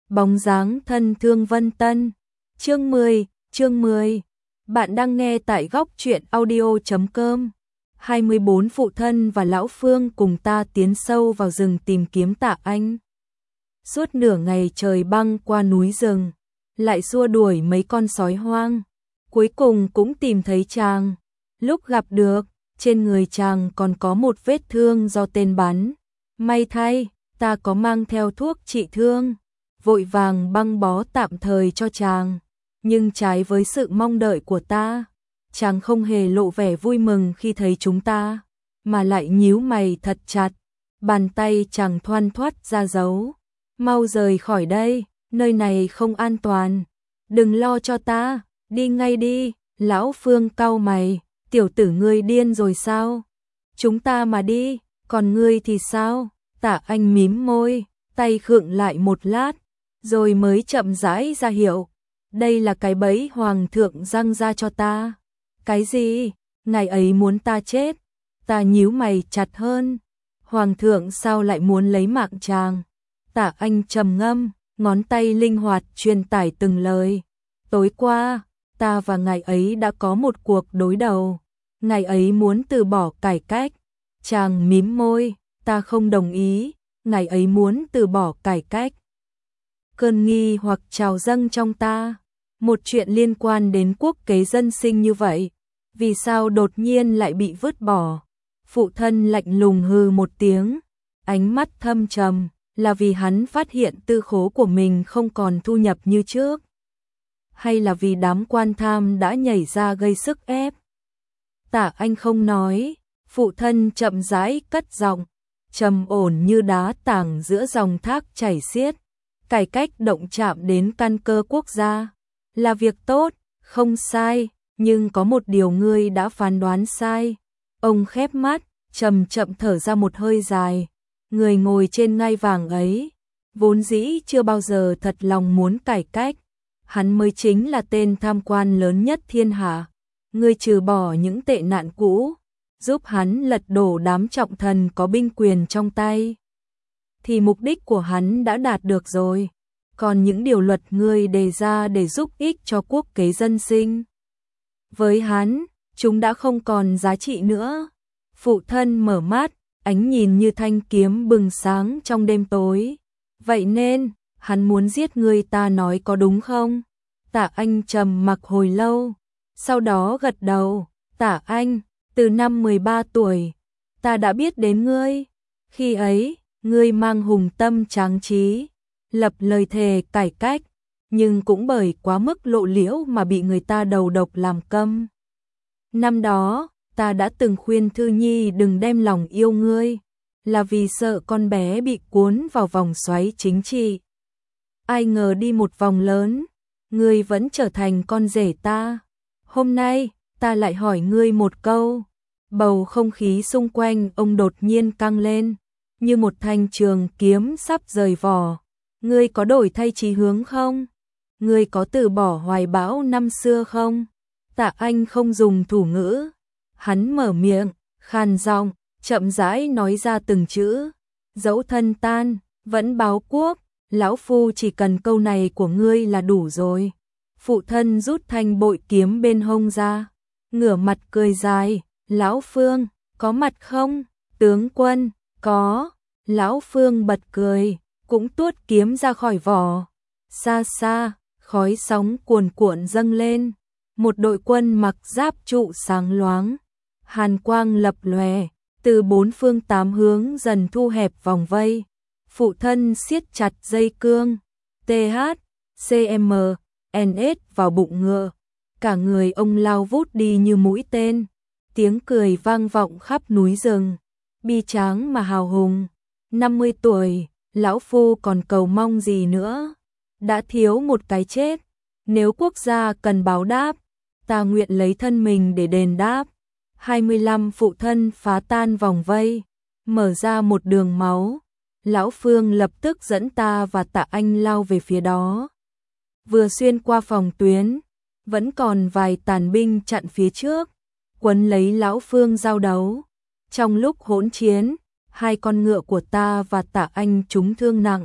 Bóng dáng thân thương Vân Tân. Chương 10. Bạn đang nghe tại góc truyện audio.com. 24 Phụ thân và lão Phương cùng ta tiến sâu vào rừng tìm kiếm Tạ Anh. Suốt nửa ngày trời băng qua núi rừng, lại xua đuổi mấy con sói hoang, cuối cùng cũng tìm thấy chàng. Lúc gặp được, trên người chàng còn có một vết thương do tên bắn. May thay, ta có mang theo thuốc trị thương, vội vàng băng bó tạm thời cho chàng. Nhưng trái với sự mong đợi của ta, chàng không hề lộ vẻ vui mừng khi thấy chúng ta, mà lại nhíu mày thật chặt. Bàn tay chàng thoăn thoắt ra dấu: mau rời khỏi đây, nơi này không an toàn. Đừng lo cho ta, đi ngay đi. Lão Phương cau mày: tiểu tử ngươi điên rồi sao? Chúng ta mà đi, còn ngươi thì sao? Tạ Anh mím môi, tay khựng lại một lát, rồi mới chậm rãi ra hiệu: đây là cái bẫy hoàng thượng răng ra cho ta. Cái gì? Ngài ấy muốn ta chết? Ta nhíu mày chặt hơn. Hoàng thượng sao lại muốn lấy mạng chàng? Tạ Anh trầm ngâm, ngón tay linh hoạt truyền tải từng lời. Tối qua, ta và ngài ấy đã có một cuộc đối đầu. Ngài ấy muốn từ bỏ cải cách. Chàng mím môi: ta không đồng ý. Ngài ấy muốn từ bỏ cải cách. Cơn nghi hoặc trào dâng trong ta. Một chuyện liên quan đến quốc kế dân sinh như vậy, vì sao đột nhiên lại bị vứt bỏ? Phụ thân lạnh lùng hừ một tiếng, ánh mắt thâm trầm. Là vì hắn phát hiện tư khố của mình không còn thu nhập như trước? Hay là vì đám quan tham đã nhảy ra gây sức ép? Tạ Anh không nói. Phụ thân chậm rãi cất giọng, trầm ổn như đá tảng giữa dòng thác chảy xiết. Cải cách động chạm đến căn cơ quốc gia là việc tốt, không sai, nhưng có một điều ngươi đã phán đoán sai. Ông khép mắt, chậm chậm thở ra một hơi dài. Người ngồi trên ngai vàng ấy, vốn dĩ chưa bao giờ thật lòng muốn cải cách. Hắn mới chính là tên tham quan lớn nhất thiên hạ. Ngươi trừ bỏ những tệ nạn cũ, giúp hắn lật đổ đám trọng thần có binh quyền trong tay, thì mục đích của hắn đã đạt được rồi. Còn những điều luật ngươi đề ra để giúp ích cho quốc kế dân sinh, với hắn, chúng đã không còn giá trị nữa. Phụ thân mở mắt, ánh nhìn như thanh kiếm bừng sáng trong đêm tối. Vậy nên, hắn muốn giết ngươi, ta nói có đúng không? Tạ Anh trầm mặc hồi lâu, sau đó gật đầu. Tạ Anh, từ năm 13 tuổi, ta đã biết đến ngươi. Khi ấy, ngươi mang hùng tâm tráng trí, lập lời thề cải cách, nhưng cũng bởi quá mức lộ liễu mà bị người ta đầu độc làm câm. Năm đó, ta đã từng khuyên Thư Nhi đừng đem lòng yêu ngươi, là vì sợ con bé bị cuốn vào vòng xoáy chính trị. Ai ngờ đi một vòng lớn, ngươi vẫn trở thành con rể ta. Hôm nay, ta lại hỏi ngươi một câu. Bầu không khí xung quanh ông đột nhiên căng lên, như một thanh trường kiếm sắp rời vỏ. Ngươi có đổi thay chí hướng không? Ngươi có từ bỏ hoài bão năm xưa không? Tạ Anh không dùng thủ ngữ. Hắn mở miệng, khàn giọng, chậm rãi nói ra từng chữ. Dẫu thân tan, vẫn báo quốc. Lão phu chỉ cần câu này của ngươi là đủ rồi. Phụ thân rút thanh bội kiếm bên hông ra, ngửa mặt cười dài. Lão Phương, có mặt không? Tướng quân, có. Lão Phương bật cười, cũng tuốt kiếm ra khỏi vỏ. Xa xa, khói sóng cuồn cuộn dâng lên. Một đội quân mặc giáp trụ sáng loáng, hàn quang lập lòe, từ bốn phương tám hướng dần thu hẹp vòng vây. Phụ thân siết chặt dây cương, THCMNS vào bụng ngựa. Cả người ông lao vút đi như mũi tên. Tiếng cười vang vọng khắp núi rừng, bi tráng mà hào hùng. 50 tuổi, lão phu còn cầu mong gì nữa? Đã thiếu một cái chết. Nếu quốc gia cần báo đáp, ta nguyện lấy thân mình để đền đáp. 25 phụ thân phá tan vòng vây, mở ra một đường máu. Lão Phương lập tức dẫn ta và Tạ Anh lao về phía đó. Vừa xuyên qua phòng tuyến, vẫn còn vài tàn binh chặn phía trước, quấn lấy Lão Phương giao đấu. Trong lúc hỗn chiến, hai con ngựa của ta và Tạ Anh trúng thương nặng,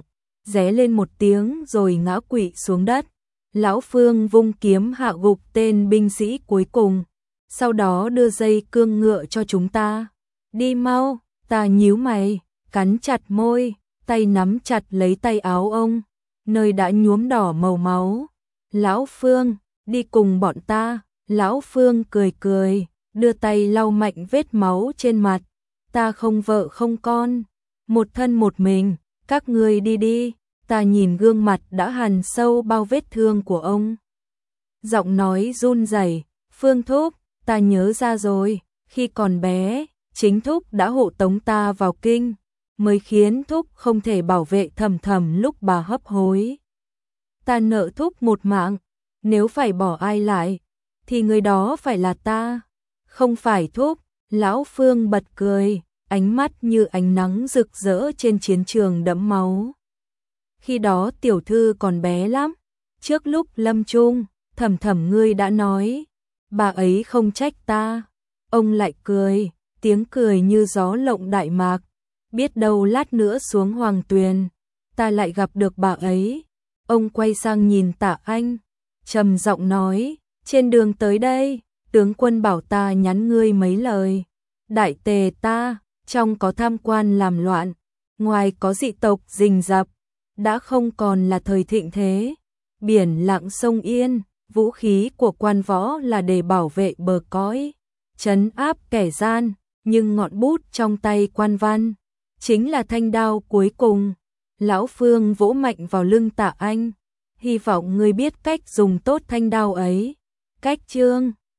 ré lên một tiếng rồi ngã quỵ xuống đất. Lão Phương vung kiếm hạ gục tên binh sĩ cuối cùng, sau đó đưa dây cương ngựa cho chúng ta. Đi mau, ta nhíu mày, cắn chặt môi, tay nắm chặt lấy tay áo ông, nơi đã nhuốm đỏ màu máu. Lão Phương, đi cùng bọn ta. Lão Phương cười cười, đưa tay lau mạnh vết máu trên mặt. Ta không vợ không con, một thân một mình, các ngươi đi đi. Ta nhìn gương mặt đã hằn sâu bao vết thương của ông, giọng nói run rẩy. Phương thúc, ta nhớ ra rồi, khi còn bé, chính thúc đã hộ tống ta vào kinh, mới khiến thúc không thể bảo vệ Thầm Thầm lúc bà hấp hối. Ta nợ thúc một mạng, nếu phải bỏ ai lại, thì người đó phải là ta, không phải thúc. Lão Phương bật cười, ánh mắt như ánh nắng rực rỡ trên chiến trường đẫm máu. Khi đó tiểu thư còn bé lắm, trước lúc lâm chung, Thầm Thầm ngươi đã nói, bà ấy không trách ta. Ông lại cười, tiếng cười như gió lộng đại mạc, biết đâu lát nữa xuống Hoàng Tuyền, ta lại gặp được bà ấy. Ông quay sang nhìn Tạ Anh, trầm giọng nói, trên đường tới đây, tướng quân bảo ta nhắn ngươi mấy lời. Đại tề ta, trong có tham quan làm loạn, ngoài có dị tộc rình rập, đã không còn là thời thịnh thế. Biển lặng sông yên, vũ khí của quan võ là để bảo vệ bờ cõi, trấn áp kẻ gian, nhưng ngọn bút trong tay quan văn chính là thanh đao cuối cùng. Lão Phương vỗ mạnh vào lưng Tạ Anh, hy vọng ngươi biết cách dùng tốt thanh đao ấy. Cách chương